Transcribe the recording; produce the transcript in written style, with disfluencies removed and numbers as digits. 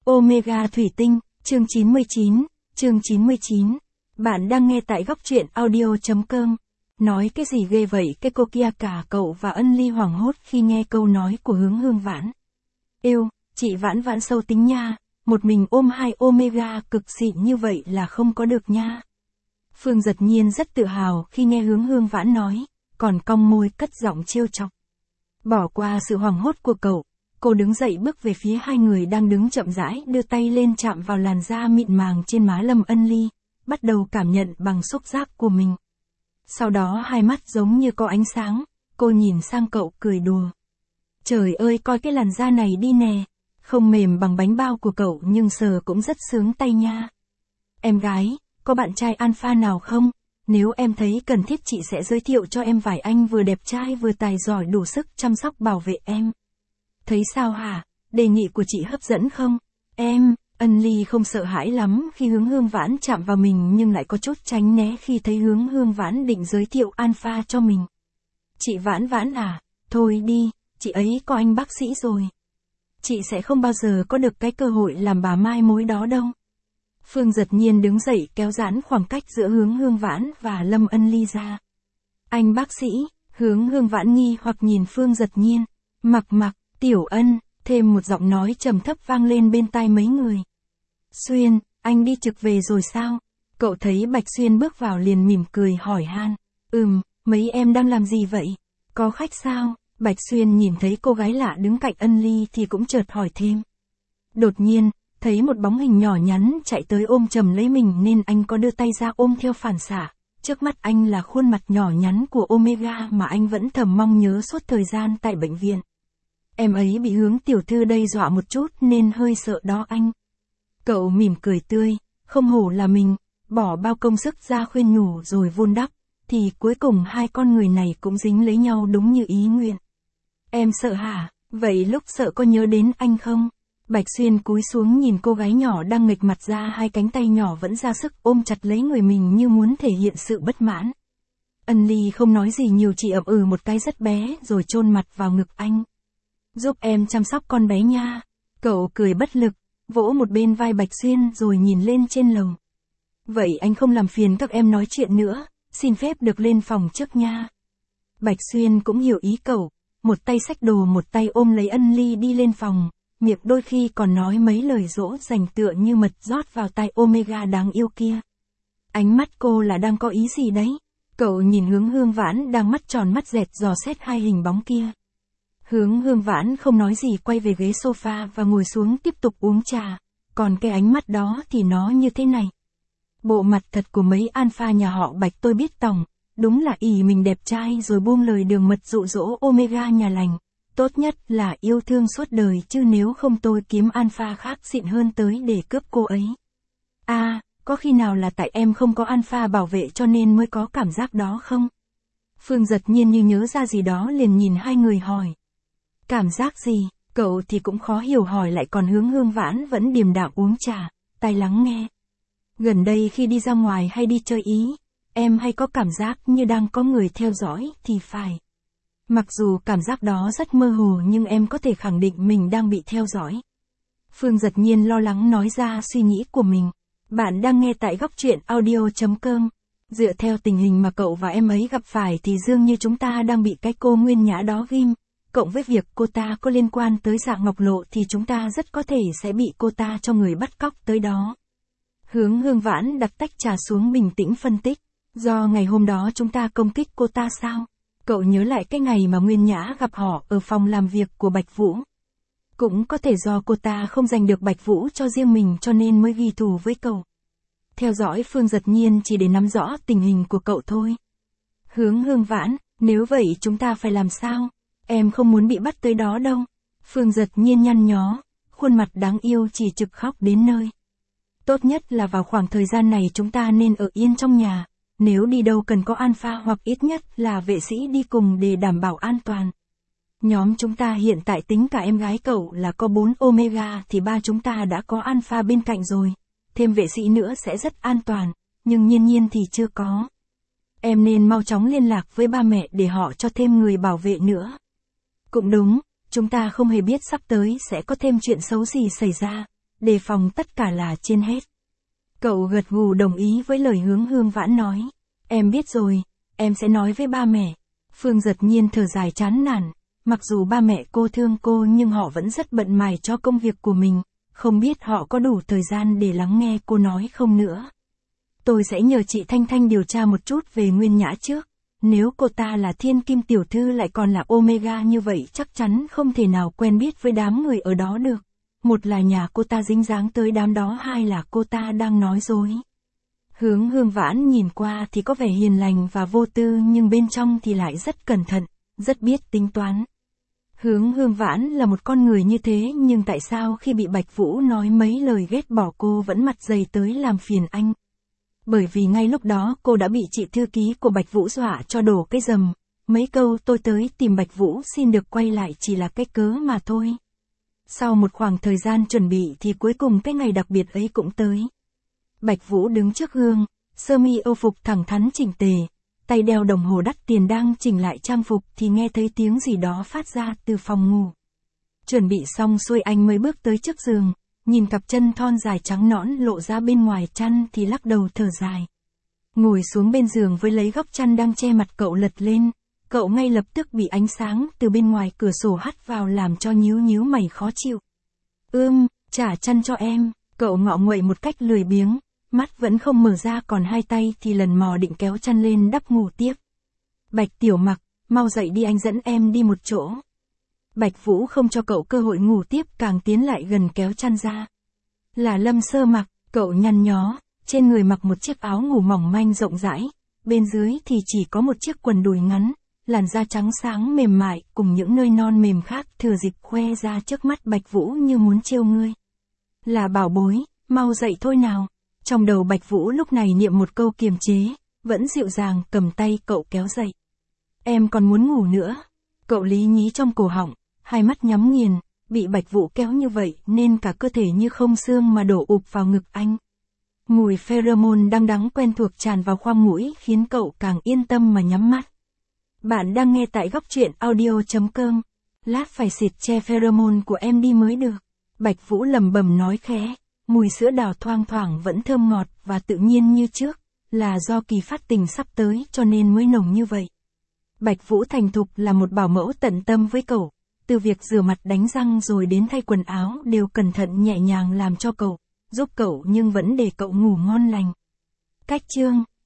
Omega thủy tinh, chương 99. Bạn đang nghe tại góc truyện audio.com. Nói cái gì ghê vậy cái cô kia, cả cậu và Ân Ly hoảng hốt khi nghe câu nói của Hướng Vãn. Yêu, chị Vãn Vãn sâu tính nha, một mình ôm hai Omega cực xịn như vậy là không có được nha. Phương Giật Nhiên rất tự hào khi nghe Hướng Vãn nói, còn cong môi cất giọng trêu chọc. Bỏ qua sự hoảng hốt của cậu, cô đứng dậy bước về phía hai người đang đứng chậm rãi, đưa tay lên chạm vào làn da mịn màng trên má Lâm Ân Ly, bắt đầu cảm nhận bằng xúc giác của mình. Sau đó hai mắt giống như có ánh sáng, cô nhìn sang cậu cười đùa. Trời ơi, coi cái làn da này đi nè, không mềm bằng bánh bao của cậu nhưng sờ cũng rất sướng tay nha. Em gái, có bạn trai alpha nào không? Nếu em thấy cần thiết chị sẽ giới thiệu cho em vài anh vừa đẹp trai vừa tài giỏi đủ sức chăm sóc bảo vệ em. Thấy sao hả? Đề nghị của chị hấp dẫn không? Em, Ân Ly không sợ hãi lắm khi Hướng Vãn chạm vào mình nhưng lại có chút tránh né khi thấy Hướng Vãn định giới thiệu alpha cho mình. Chị Vãn Vãn à, thôi đi, chị ấy có anh bác sĩ rồi. Chị sẽ không bao giờ có được cái cơ hội làm bà mai mối đó đâu. Phương Giật Nhiên đứng dậy kéo giãn khoảng cách giữa Hướng Vãn và Lâm Ân Ly ra. Anh bác sĩ, Hướng Vãn nghi hoặc nhìn Phương Giật Nhiên. Mặc, Tiểu Ân, thêm một giọng nói trầm thấp vang lên bên tai mấy người. Xuyên, anh đi trực về rồi sao? Cậu thấy Bạch Xuyên bước vào liền mỉm cười hỏi han. Mấy em đang làm gì vậy? Có khách sao? Bạch Xuyên nhìn thấy cô gái lạ đứng cạnh Ân Ly thì cũng chợt hỏi thêm. Đột nhiên, thấy một bóng hình nhỏ nhắn chạy tới ôm chầm lấy mình nên anh có đưa tay ra ôm theo phản xạ. Trước mắt anh là khuôn mặt nhỏ nhắn của Omega mà anh vẫn thầm mong nhớ suốt thời gian tại bệnh viện. Em ấy bị Hướng tiểu thư đây dọa một chút nên hơi sợ đó anh. Cậu mỉm cười tươi, không hổ là mình, bỏ bao công sức ra khuyên nhủ rồi vun đắp, thì cuối cùng hai con người này cũng dính lấy nhau đúng như ý nguyện. Em sợ hả? Vậy lúc sợ có nhớ đến anh không? Bạch Xuyên cúi xuống nhìn cô gái nhỏ đang nghịch mặt ra, hai cánh tay nhỏ vẫn ra sức ôm chặt lấy người mình như muốn thể hiện sự bất mãn. Ân Ly không nói gì nhiều, chỉ ậm một cái rất bé rồi chôn mặt vào ngực anh. Giúp em chăm sóc con bé nha. Cậu cười bất lực, vỗ một bên vai Bạch Xuyên rồi nhìn lên trên lầu. Vậy anh không làm phiền các em nói chuyện nữa, xin phép được lên phòng trước nha. Bạch Xuyên cũng hiểu ý cậu, một tay xách đồ một tay ôm lấy Ân Ly đi lên phòng, miệng đôi khi còn nói mấy lời dỗ dành tựa như mật rót vào tai Omega đáng yêu kia. Ánh mắt cô là đang có ý gì đấy? Cậu nhìn Hướng Vãn đang mắt tròn mắt dẹt dò xét hai hình bóng kia. Hướng Vãn không nói gì, quay về ghế sofa và ngồi xuống tiếp tục uống trà, còn cái ánh mắt đó thì nó như thế này. Bộ mặt thật của mấy alpha nhà họ Bạch tôi biết tòng, đúng là ỷ mình đẹp trai rồi buông lời đường mật dụ dỗ Omega nhà lành, tốt nhất là yêu thương suốt đời chứ nếu không tôi kiếm alpha khác xịn hơn tới để cướp cô ấy. Có khi nào là tại em không có alpha bảo vệ cho nên mới có cảm giác đó không? Phương Giật Nhiên như nhớ ra gì đó liền nhìn hai người hỏi. Cảm giác gì? Cậu thì cũng khó hiểu hỏi lại, còn Hướng Vãn vẫn điềm đạm uống trà, tai lắng nghe. Gần đây khi đi ra ngoài hay đi chơi ý, em hay có cảm giác như đang có người theo dõi thì phải. Mặc dù cảm giác đó rất mơ hồ nhưng em có thể khẳng định mình đang bị theo dõi. Phương Giật Nhiên lo lắng nói ra suy nghĩ của mình. Bạn đang nghe tại góc truyện audio.com. Dựa theo tình hình mà cậu và em ấy gặp phải thì dường như chúng ta đang bị cái cô Nguyên Nhã đó ghim. Cộng với việc cô ta có liên quan tới Dạ Ngọc Lộ thì chúng ta rất có thể sẽ bị cô ta cho người bắt cóc tới đó. Hướng Vãn đặt tách trà xuống bình tĩnh phân tích. Do ngày hôm đó chúng ta công kích cô ta sao? Cậu nhớ lại cái ngày mà Nguyên Nhã gặp họ ở phòng làm việc của Bạch Vũ. Cũng có thể do cô ta không giành được Bạch Vũ cho riêng mình cho nên mới ghi thù với cậu. Theo dõi Phương Giật Nhiên chỉ để nắm rõ tình hình của cậu thôi. Hướng Vãn, nếu vậy chúng ta phải làm sao? Em không muốn bị bắt tới đó đâu. Phương Giật Nhiên nhăn nhó, khuôn mặt đáng yêu chỉ trực khóc đến nơi. Tốt nhất là vào khoảng thời gian này chúng ta nên ở yên trong nhà, nếu đi đâu cần có alpha hoặc ít nhất là vệ sĩ đi cùng để đảm bảo an toàn. Nhóm chúng ta hiện tại tính cả em gái cậu là có 4 Omega thì ba chúng ta đã có alpha bên cạnh rồi, thêm vệ sĩ nữa sẽ rất an toàn, nhưng Nhiên thì chưa có. Em nên mau chóng liên lạc với ba mẹ để họ cho thêm người bảo vệ nữa. Cũng đúng, chúng ta không hề biết sắp tới sẽ có thêm chuyện xấu gì xảy ra, đề phòng tất cả là trên hết. Cậu gật gù đồng ý với lời Hướng Hương Vãn nói. Em biết rồi, em sẽ nói với ba mẹ. Phương Dật Nhiên thở dài chán nản, mặc dù ba mẹ cô thương cô nhưng họ vẫn rất bận mải cho công việc của mình, không biết họ có đủ thời gian để lắng nghe cô nói không nữa. Tôi sẽ nhờ chị Thanh Thanh điều tra một chút về Nguyên Nhã trước. Nếu cô ta là thiên kim tiểu thư lại còn là Omega như vậy chắc chắn không thể nào quen biết với đám người ở đó được. Một là nhà cô ta dính dáng tới đám đó, hai là cô ta đang nói dối. Hướng Hương Vãn nhìn qua thì có vẻ hiền lành và vô tư nhưng bên trong thì lại rất cẩn thận, rất biết tính toán. Hướng Hương Vãn là một con người như thế nhưng tại sao khi bị Bạch Vũ nói mấy lời ghét bỏ cô vẫn mặt dày tới làm phiền anh? Bởi vì ngay lúc đó cô đã bị chị thư ký của Bạch Vũ dọa cho đổ cái rầm. Mấy câu tôi tới tìm Bạch Vũ xin được quay lại chỉ là cái cớ mà thôi. Sau một khoảng thời gian chuẩn bị thì cuối cùng cái ngày đặc biệt ấy cũng tới. Bạch Vũ đứng trước gương, sơ mi âu phục thẳng thắn chỉnh tề, tay đeo đồng hồ đắt tiền đang chỉnh lại trang phục thì nghe thấy tiếng gì đó phát ra từ phòng ngủ. Chuẩn bị xong xuôi anh mới bước tới trước giường, nhìn cặp chân thon dài trắng nõn lộ ra bên ngoài chăn thì lắc đầu thở dài. Ngồi xuống bên giường với lấy góc chăn đang che mặt cậu lật lên, cậu ngay lập tức bị ánh sáng từ bên ngoài cửa sổ hắt vào làm cho nhíu nhíu mày khó chịu. Trả chăn cho em, cậu ngọ nguậy một cách lười biếng, mắt vẫn không mở ra còn hai tay thì lần mò định kéo chăn lên đắp ngủ tiếp. Bạch Tiểu Mặc, mau dậy đi anh dẫn em đi một chỗ. Bạch Vũ không cho cậu cơ hội ngủ tiếp càng tiến lại gần kéo chăn ra. Là Lâm Sơ Mặc, cậu nhăn nhó, trên người mặc một chiếc áo ngủ mỏng manh rộng rãi, bên dưới thì chỉ có một chiếc quần đùi ngắn, làn da trắng sáng mềm mại cùng những nơi non mềm khác thừa dịp khoe ra trước mắt Bạch Vũ như muốn trêu ngươi. Là bảo bối, mau dậy thôi nào. Trong đầu Bạch Vũ lúc này niệm một câu kiềm chế, vẫn dịu dàng cầm tay cậu kéo dậy. Em còn muốn ngủ nữa. Cậu lý nhí trong cổ họng, hai mắt nhắm nghiền, bị Bạch Vũ kéo như vậy nên cả cơ thể như không xương mà đổ ụp vào ngực anh. Mùi pheromone đắng đắng quen thuộc tràn vào khoang mũi khiến cậu càng yên tâm mà nhắm mắt. Bạn đang nghe tại góc truyện audio.com. Lát phải xịt che pheromone của em đi mới được. Bạch Vũ lẩm bẩm nói khẽ, mùi sữa đào thoang thoảng vẫn thơm ngọt và tự nhiên như trước, là do kỳ phát tình sắp tới cho nên mới nồng như vậy. Bạch Vũ thành thục là một bảo mẫu tận tâm với cậu, từ việc rửa mặt đánh răng rồi đến thay quần áo đều cẩn thận nhẹ nhàng làm cho cậu, giúp cậu nhưng vẫn để cậu ngủ ngon lành. Cách chương